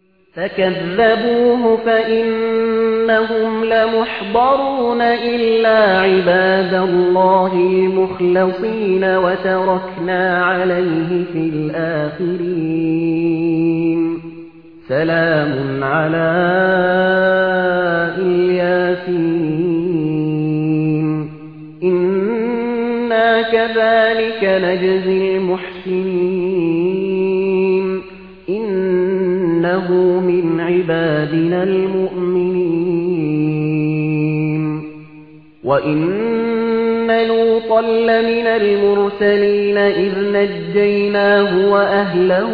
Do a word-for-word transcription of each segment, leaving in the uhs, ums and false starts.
فكذبوه فإنهم لمحضرون إلا عباد الله المخلصين وتركنا عليه في الآخرين سلام على الياسين إنا كذلك نجزي المحسنين إنه من عبادنا المؤمنين وإن لوطا لمن المرسلين إذ نجيناه وأهله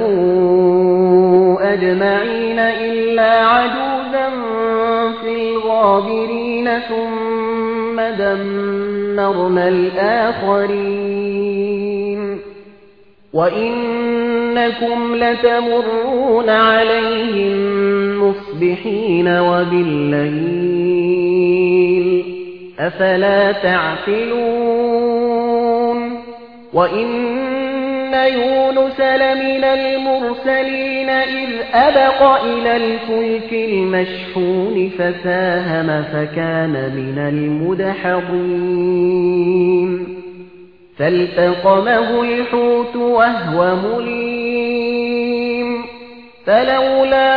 أجمعين إلا عجوزا في الغابرين ثم دمرنا الآخرين وإنكم لتمرون عليهم مصبحين وبالليل أفلا تعقلون وإن يونس لمن المرسلين إذ أبق إلى الفلك المشحون فساهم فكان من المدحضين فالتقمه الحوت وهو مليم فلولا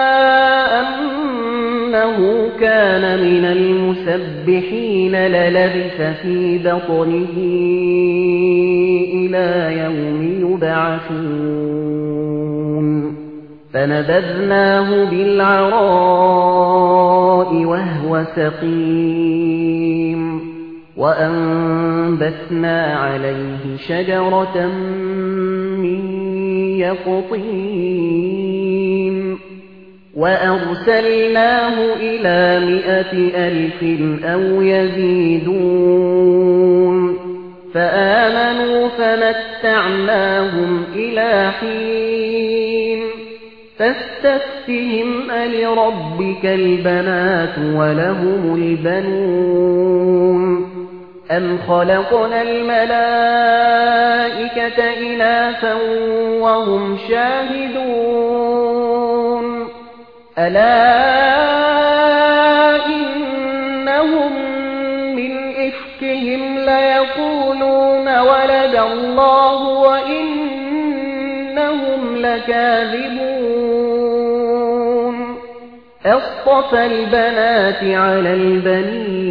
أنه كان من المسبحين للبث في بطنه إلى يوم يبعثون فنبذناه بالعراء وهو سقيم وأنبتنا عليه شجرة من يقطين وأرسلناه إلى مائة ألف أو يزيدون فآمنوا فمتعناهم إلى حين فاستفتهم ألربك البنات ولهم البنون أم خلقنا الملائكة إناثا وهم شاهدون ألا إنهم من إفكهم ليقولون ولد الله وإنهم لكاذبون أصطفى البنات على البنين